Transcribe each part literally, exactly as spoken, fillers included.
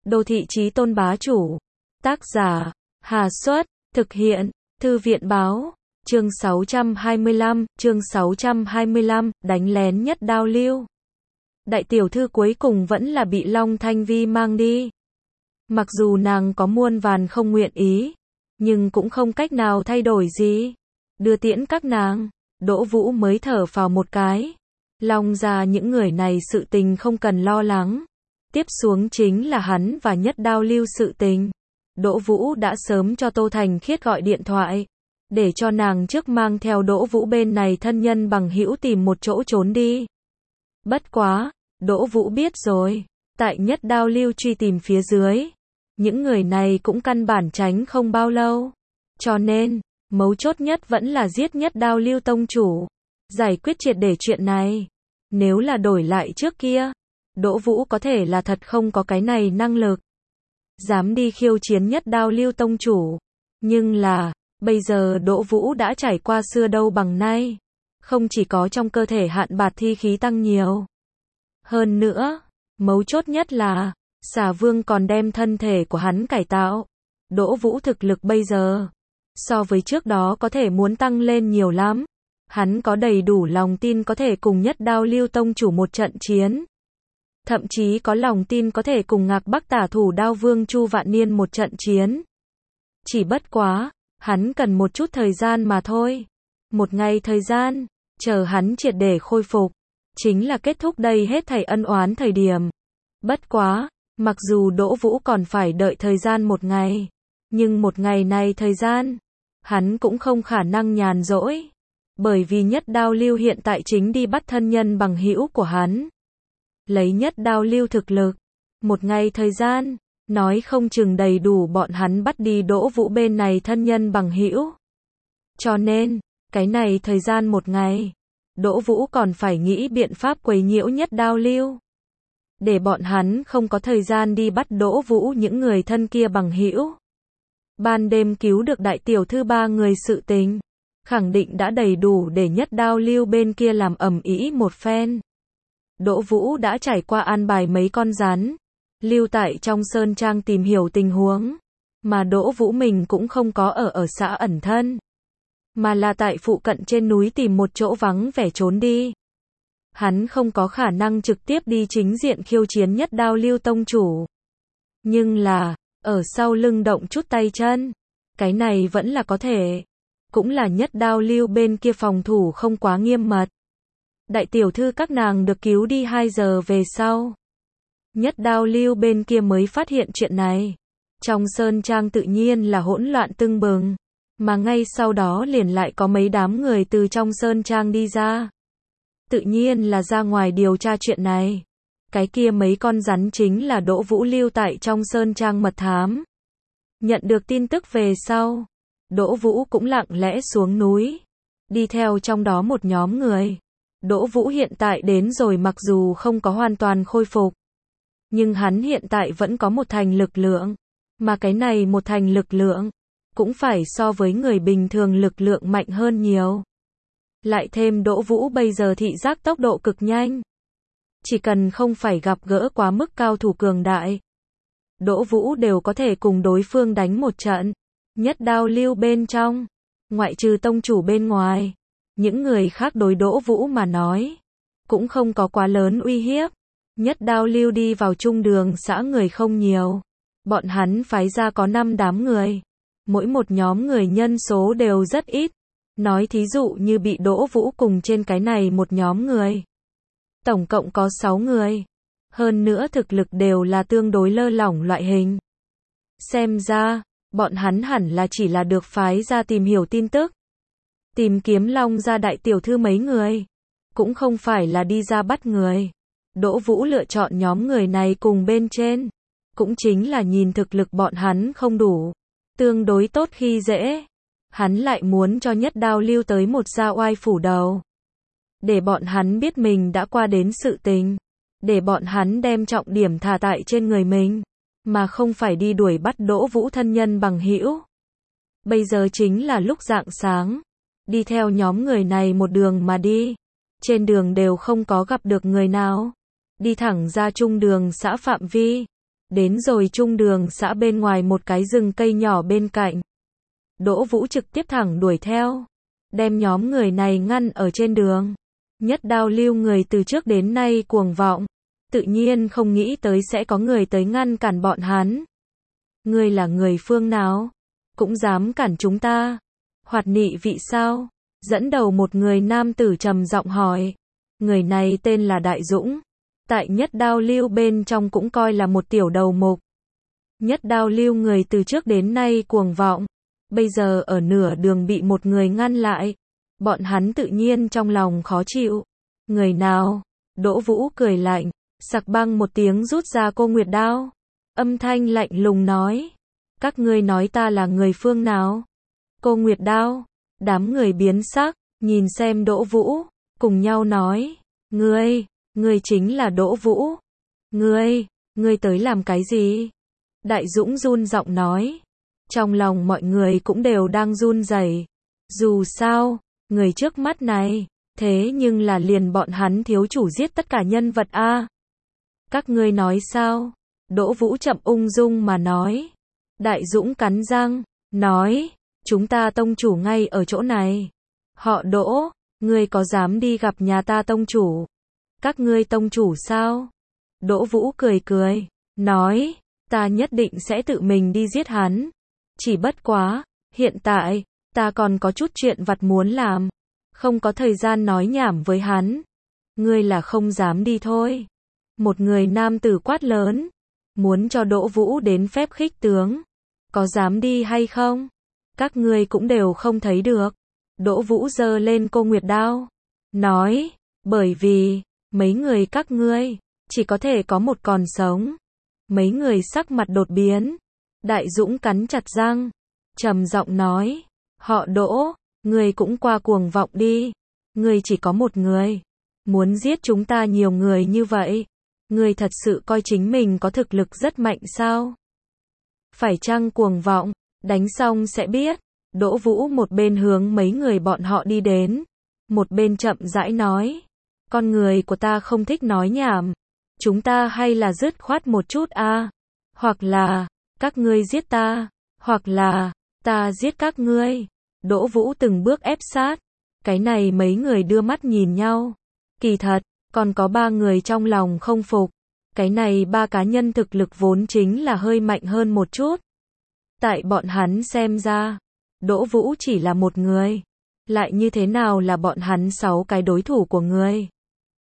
Đô thị chí tôn bá chủ. Tác giả, Hà Xuất, thực hiện, Thư viện báo. Chương sáu trăm hai mươi lăm, chương sáu trăm hai mươi lăm, đánh lén Nhất Đao Lưu. Đại tiểu thư cuối cùng vẫn là bị Long Thanh Vi mang đi. Mặc dù nàng có muôn vàn không nguyện ý, nhưng cũng không cách nào thay đổi gì. Đưa tiễn các nàng, Đỗ Vũ mới thở phào một cái. Long gia những người này sự tình không cần lo lắng. Tiếp xuống chính là hắn và Nhất Đao Lưu sự tình. Đỗ Vũ đã sớm cho Tô Thành Khiết gọi điện thoại, để cho nàng trước mang theo Đỗ Vũ bên này thân nhân bằng hữu tìm một chỗ trốn đi. Bất quá, Đỗ Vũ biết rồi, tại Nhất Đao Lưu truy tìm phía dưới, những người này cũng căn bản tránh không bao lâu. Cho nên, mấu chốt nhất vẫn là giết Nhất Đao Lưu tông chủ, giải quyết triệt để chuyện này. Nếu là đổi lại trước kia, Đỗ Vũ có thể là thật không có cái này năng lực, dám đi khiêu chiến Nhất Đao Lưu tông chủ. Nhưng là, bây giờ Đỗ Vũ đã trải qua xưa đâu bằng nay. Không chỉ có trong cơ thể hạn bạt thi khí tăng nhiều. Hơn nữa, mấu chốt nhất là, Xà Vương còn đem thân thể của hắn cải tạo. Đỗ Vũ thực lực bây giờ, so với trước đó có thể muốn tăng lên nhiều lắm. Hắn có đầy đủ lòng tin có thể cùng Nhất Đao Lưu tông chủ một trận chiến. Thậm chí có lòng tin có thể cùng Ngạc Bắc tả thủ Đao Vương Chu Vạn Niên một trận chiến. Chỉ bất quá, hắn cần một chút thời gian mà thôi. Một ngày thời gian, chờ hắn triệt để khôi phục, chính là kết thúc đây hết thảy ân oán thời điểm. Bất quá, mặc dù Đỗ Vũ còn phải đợi thời gian một ngày, nhưng một ngày này thời gian, hắn cũng không khả năng nhàn rỗi. Bởi vì Nhất Đao Lưu hiện tại chính đi bắt thân nhân bằng hữu của hắn. Lấy Nhất Đao Lưu thực lực, một ngày thời gian, nói không chừng đầy đủ bọn hắn bắt đi Đỗ Vũ bên này thân nhân bằng hữu. Cho nên, cái này thời gian một ngày, Đỗ Vũ còn phải nghĩ biện pháp quấy nhiễu Nhất Đao Lưu, để bọn hắn không có thời gian đi bắt Đỗ Vũ những người thân kia bằng hữu. Ban đêm cứu được đại tiểu thư ba người sự tình, khẳng định đã đầy đủ để Nhất Đao Lưu bên kia làm ầm ĩ một phen. Đỗ Vũ đã trải qua an bài mấy con rắn, lưu tại trong sơn trang tìm hiểu tình huống, mà Đỗ Vũ mình cũng không có ở ở xã ẩn thân, mà là tại phụ cận trên núi tìm một chỗ vắng vẻ trốn đi. Hắn không có khả năng trực tiếp đi chính diện khiêu chiến Nhất Đao Lưu tông chủ, nhưng là, ở sau lưng động chút tay chân, cái này vẫn là có thể. Cũng là Nhất Đao Lưu bên kia phòng thủ không quá nghiêm mật. Đại tiểu thư các nàng được cứu đi hai giờ về sau, Nhất Đao Lưu bên kia mới phát hiện chuyện này. Trong sơn trang tự nhiên là hỗn loạn tưng bừng, mà ngay sau đó liền lại có mấy đám người từ trong sơn trang đi ra. Tự nhiên là ra ngoài điều tra chuyện này. Cái kia mấy con rắn chính là Đỗ Vũ lưu tại trong sơn trang mật thám. Nhận được tin tức về sau, Đỗ Vũ cũng lặng lẽ xuống núi, đi theo trong đó một nhóm người. Đỗ Vũ hiện tại đến rồi, mặc dù không có hoàn toàn khôi phục, nhưng hắn hiện tại vẫn có một thành lực lượng, mà cái này một thành lực lượng, cũng phải so với người bình thường lực lượng mạnh hơn nhiều. Lại thêm Đỗ Vũ bây giờ thị giác tốc độ cực nhanh. Chỉ cần không phải gặp gỡ quá mức cao thủ cường đại, Đỗ Vũ đều có thể cùng đối phương đánh một trận. Nhất Đao Lưu bên trong, ngoại trừ tông chủ bên ngoài, những người khác đối Đỗ Vũ mà nói, cũng không có quá lớn uy hiếp. Nhất Đao Lưu đi vào trung đường xã người không nhiều. Bọn hắn phái ra có năm đám người. Mỗi một nhóm người nhân số đều rất ít. Nói thí dụ như bị Đỗ Vũ cùng trên cái này một nhóm người. Tổng cộng có sáu người. Hơn nữa thực lực đều là tương đối lơ lỏng loại hình. Xem ra, bọn hắn hẳn là chỉ là được phái ra tìm hiểu tin tức, tìm kiếm Long gia đại tiểu thư mấy người, cũng không phải là đi ra bắt người. Đỗ Vũ lựa chọn nhóm người này cùng bên trên, cũng chính là nhìn thực lực bọn hắn không đủ, tương đối tốt khi dễ. Hắn lại muốn cho Nhất Đao Lưu tới một gia oai phủ đầu, để bọn hắn biết mình đã qua đến sự tình, để bọn hắn đem trọng điểm thả tại trên người mình, mà không phải đi đuổi bắt Đỗ Vũ thân nhân bằng hữu. Bây giờ chính là lúc rạng sáng, đi theo nhóm người này một đường mà đi. Trên đường đều không có gặp được người nào, đi thẳng ra trung đường xã phạm vi. Đến rồi trung đường xã bên ngoài một cái rừng cây nhỏ bên cạnh. Đỗ Vũ trực tiếp thẳng đuổi theo, đem nhóm người này ngăn ở trên đường. Nhất Đao Lưu người từ trước đến nay cuồng vọng, tự nhiên không nghĩ tới sẽ có người tới ngăn cản bọn hắn. Ngươi là người phương nào? Cũng dám cản chúng ta? Hoạt nị vị sao? Dẫn đầu một người nam tử trầm giọng hỏi. Người này tên là Đại Dũng, tại Nhất Đao Lưu bên trong cũng coi là một tiểu đầu mục. Nhất Đao Lưu người từ trước đến nay cuồng vọng, bây giờ ở nửa đường bị một người ngăn lại, bọn hắn tự nhiên trong lòng khó chịu. Người nào? Đỗ Vũ cười lạnh, sặc băng một tiếng rút ra cô Nguyệt đao, âm thanh lạnh lùng nói, các ngươi nói ta là người phương nào? Cô Nguyệt đao. Đám người biến sắc, nhìn xem Đỗ Vũ, cùng nhau nói, ngươi, ngươi chính là Đỗ Vũ. Ngươi, ngươi tới làm cái gì? Đại Dũng run giọng nói. Trong lòng mọi người cũng đều đang run rẩy. Dù sao, người trước mắt này, thế nhưng là liền bọn hắn thiếu chủ giết tất cả nhân vật a. Các ngươi nói sao? Đỗ Vũ chậm ung dung mà nói. Đại Dũng cắn răng, nói, chúng ta tông chủ ngay ở chỗ này. Họ Đỗ, ngươi có dám đi gặp nhà ta tông chủ? Các ngươi tông chủ sao? Đỗ Vũ cười cười, nói, ta nhất định sẽ tự mình đi giết hắn. Chỉ bất quá, hiện tại, ta còn có chút chuyện vặt muốn làm, không có thời gian nói nhảm với hắn. Ngươi là không dám đi thôi. Một người nam tử quát lớn, muốn cho Đỗ Vũ đến phép khích tướng. Có dám đi hay không? Các ngươi cũng đều không thấy được. Đỗ Vũ giơ lên cô Nguyệt đao, nói, bởi vì, mấy người các ngươi, chỉ có thể có một còn sống. Mấy người sắc mặt đột biến. Đại Dũng cắn chặt răng, trầm giọng nói, họ Đỗ, ngươi cũng qua cuồng vọng đi. Ngươi chỉ có một người, muốn giết chúng ta nhiều người như vậy. Ngươi thật sự coi chính mình có thực lực rất mạnh sao? Phải chăng cuồng vọng? Đánh xong sẽ biết. Đỗ Vũ một bên hướng mấy người bọn họ đi đến, một bên chậm rãi nói, con người của ta không thích nói nhảm, chúng ta hay là dứt khoát một chút a, à? Hoặc là, các ngươi giết ta, hoặc là, ta giết các ngươi. Đỗ Vũ từng bước ép sát, cái này mấy người đưa mắt nhìn nhau, kỳ thật, còn có ba người trong lòng không phục, cái này ba cá nhân thực lực vốn chính là hơi mạnh hơn một chút. Tại bọn hắn xem ra, Đỗ Vũ chỉ là một người, lại như thế nào là bọn hắn sáu cái đối thủ của người.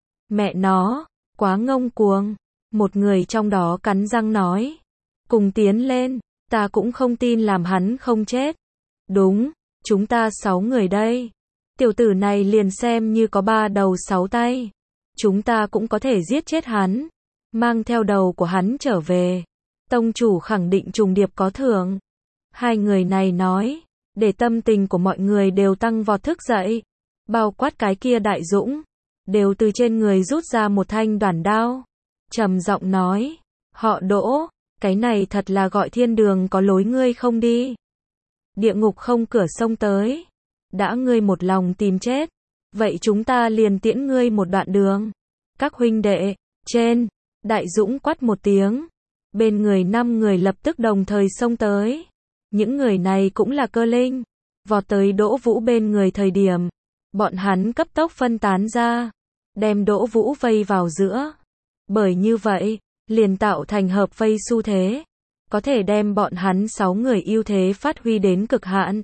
Mẹ nó, quá ngông cuồng. Một người trong đó cắn răng nói, cùng tiến lên, ta cũng không tin làm hắn không chết. Đúng, chúng ta sáu người đây. Tiểu tử này liền xem như có ba đầu sáu tay, chúng ta cũng có thể giết chết hắn, mang theo đầu của hắn trở về. Tông chủ khẳng định trùng điệp có thưởng. Hai người này nói, để tâm tình của mọi người đều tăng vọt thức dậy, bao quát cái kia Đại Dũng, đều từ trên người rút ra một thanh đoản đao, trầm giọng nói, họ Đỗ, cái này thật là gọi thiên đường có lối ngươi không đi, địa ngục không cửa sông tới, đã ngươi một lòng tìm chết, vậy chúng ta liền tiễn ngươi một đoạn đường. Các huynh đệ, trên, Đại Dũng quát một tiếng, bên người năm người lập tức đồng thời xông tới. Những người này cũng là cơ linh, vọt tới Đỗ Vũ bên người thời điểm, bọn hắn cấp tốc phân tán ra, đem Đỗ Vũ vây vào giữa. Bởi như vậy, liền tạo thành hợp vây xu thế, có thể đem bọn hắn sáu người ưu thế phát huy đến cực hạn.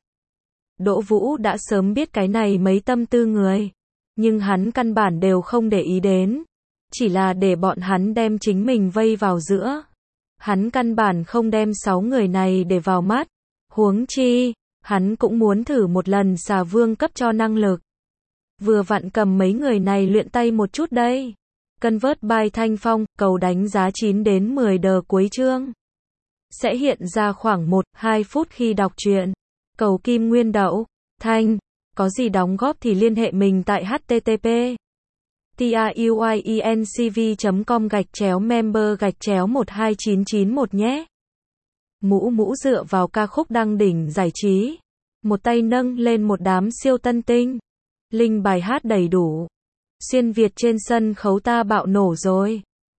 Đỗ Vũ đã sớm biết cái này mấy tâm tư người, nhưng hắn căn bản đều không để ý đến, chỉ là để bọn hắn đem chính mình vây vào giữa. Hắn căn bản không đem sáu người này để vào mắt, huống chi, hắn cũng muốn thử một lần xà vương cấp cho năng lực. Vừa vặn cầm mấy người này luyện tay một chút đây. Convert by Thanh Phong, cầu đánh giá chín đến mười đờ cuối chương. Sẽ hiện ra khoảng một đến hai phút khi đọc truyện. Cầu kim nguyên đậu, Thanh, có gì đóng góp thì liên hệ mình tại http truyencv chấm com gạch chéo member gạch chéo một hai chín chín một nhé. Mũ mũ dựa vào ca khúc đăng đỉnh giải trí, một tay nâng lên một đám siêu tân tinh, linh bài hát đầy đủ, xuyên Việt trên sân khấu ta bạo nổ rồi.